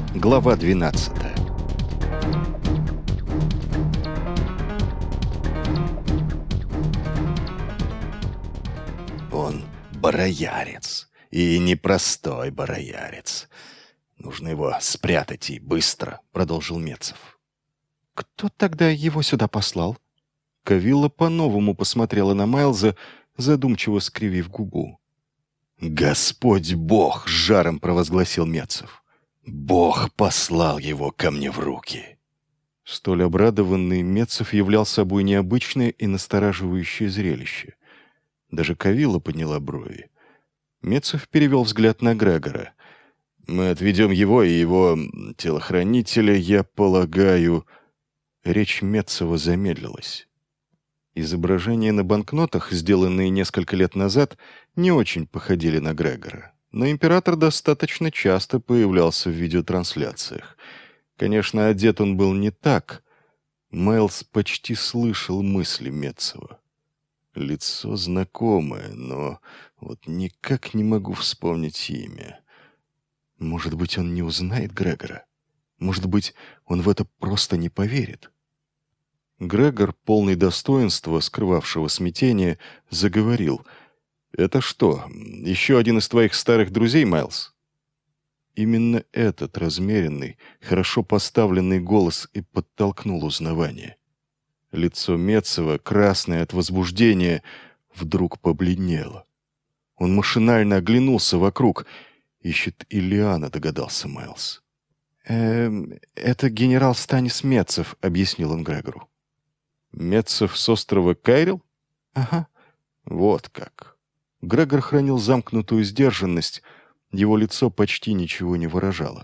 Глава 12. Он бароярец. И непростой бароярец. Нужно его спрятать и быстро, продолжил Мецов. Кто тогда его сюда послал? Кавилла по-новому посмотрела на Майлза, задумчиво скривив губу. «Господь Бог!» — с жаром провозгласил Мецов. «Бог послал его ко мне в руки!» Столь обрадованный Мецов являл собой необычное и настораживающее зрелище. Даже Кавилла подняла брови. Мецов перевел взгляд на Грегора. «Мы отведем его и его телохранителя, я полагаю...» Речь Мецова замедлилась. Изображения на банкнотах, сделанные несколько лет назад, не очень походили на Грегора. Но император достаточно часто появлялся в видеотрансляциях. Конечно, одет он был не так. Майлз почти слышал мысли Мецова. Лицо знакомое, но вот никак не могу вспомнить имя. Может быть, он не узнает Грегора? Может быть, он в это просто не поверит? Грегор, полный достоинства, скрывавшего смятение, заговорил. «Это что, еще один из твоих старых друзей, Майлз?» Именно этот размеренный, хорошо поставленный голос и подтолкнул узнавание. Лицо Мецова, красное от возбуждения, вдруг побледнело. Он машинально оглянулся вокруг. «Ищет Иллиана», — догадался Майлз. «Это генерал Станис Мецов», — объяснил он Грегору. «Мецов с острова Кайрил?» «Ага». «Вот как». Грегор хранил замкнутую сдержанность, его лицо почти ничего не выражало.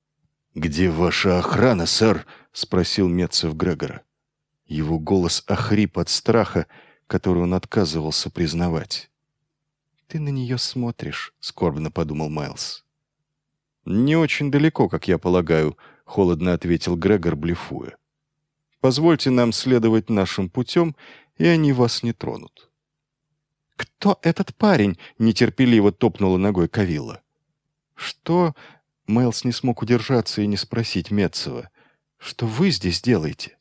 «Где ваша охрана, сэр?» — спросил Мецов Грегора. Его голос охрип от страха, который он отказывался признавать. «Ты на нее смотришь», — скорбно подумал Майлз. «Не очень далеко, как я полагаю», — холодно ответил Грегор, блефуя. «Позвольте нам следовать нашим путем, и они вас не тронут». «Кто этот парень?» — нетерпеливо топнула ногой Кавилла. «Что?» — Майлз не смог удержаться и не спросить Мецова. «Что вы здесь делаете?»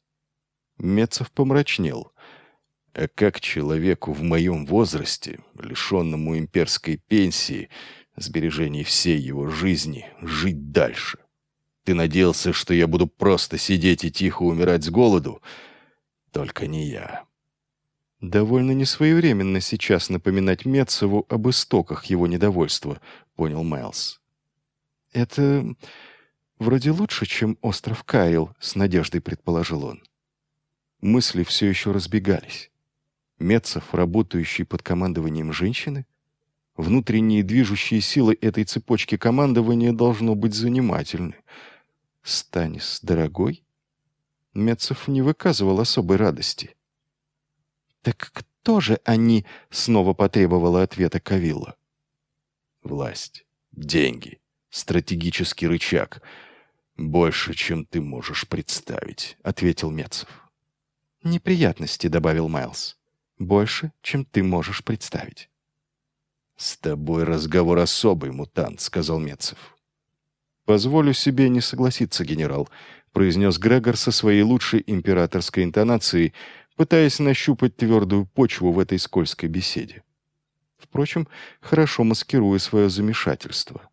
Мецов помрачнел. «А как человеку в моем возрасте, лишенному имперской пенсии, сбережений всей его жизни, жить дальше? Ты надеялся, что я буду просто сидеть и тихо умирать с голоду? Только не я». «Довольно несвоевременно сейчас напоминать Мецову об истоках его недовольства», — понял Майлз. «Это вроде лучше, чем остров Кайл», — с надеждой предположил он. Мысли все еще разбегались. Мецов, работающий под командованием женщины? Внутренние движущие силы этой цепочки командования должно быть занимательны. Станис дорогой? Мецов не выказывал особой радости. «Так кто же они?» — снова потребовала ответа Кавилла. «Власть, деньги, стратегический рычаг. Больше, чем ты можешь представить», — ответил Мецов. «Неприятности», — добавил Майлз. «Больше, чем ты можешь представить». «С тобой разговор особый, мутант», — сказал Мецов. «Позволю себе не согласиться, генерал», — произнес Грегор со своей лучшей императорской интонацией, пытаясь нащупать твердую почву в этой скользкой беседе. Впрочем, хорошо маскируя свое замешательство.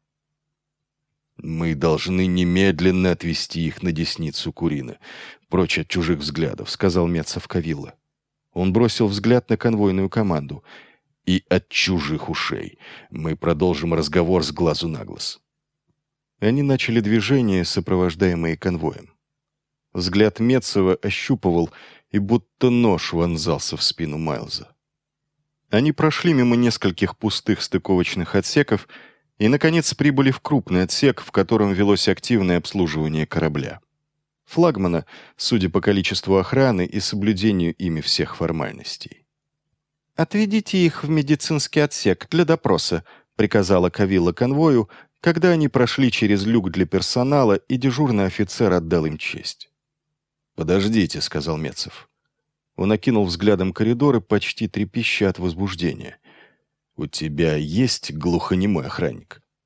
«Мы должны немедленно отвести их на десницу Курина, прочь от чужих взглядов», — сказал Мецов Кавилла. Он бросил взгляд на конвойную команду. «И от чужих ушей. Мы продолжим разговор с глазу на глаз». Они начали движение, сопровождаемые конвоем. Взгляд Мецова ощупывал, и будто нож вонзался в спину Майлза. Они прошли мимо нескольких пустых стыковочных отсеков и, наконец, прибыли в крупный отсек, в котором велось активное обслуживание корабля. Флагмана, судя по количеству охраны и соблюдению ими всех формальностей. «Отведите их в медицинский отсек для допроса», — приказала Кавилла конвою, когда они прошли через люк для персонала, и дежурный офицер отдал им честь. «Подождите», — сказал Мецов. Он окинул взглядом коридоры, почти трепеща от возбуждения. «У тебя есть глухонемой охранник?»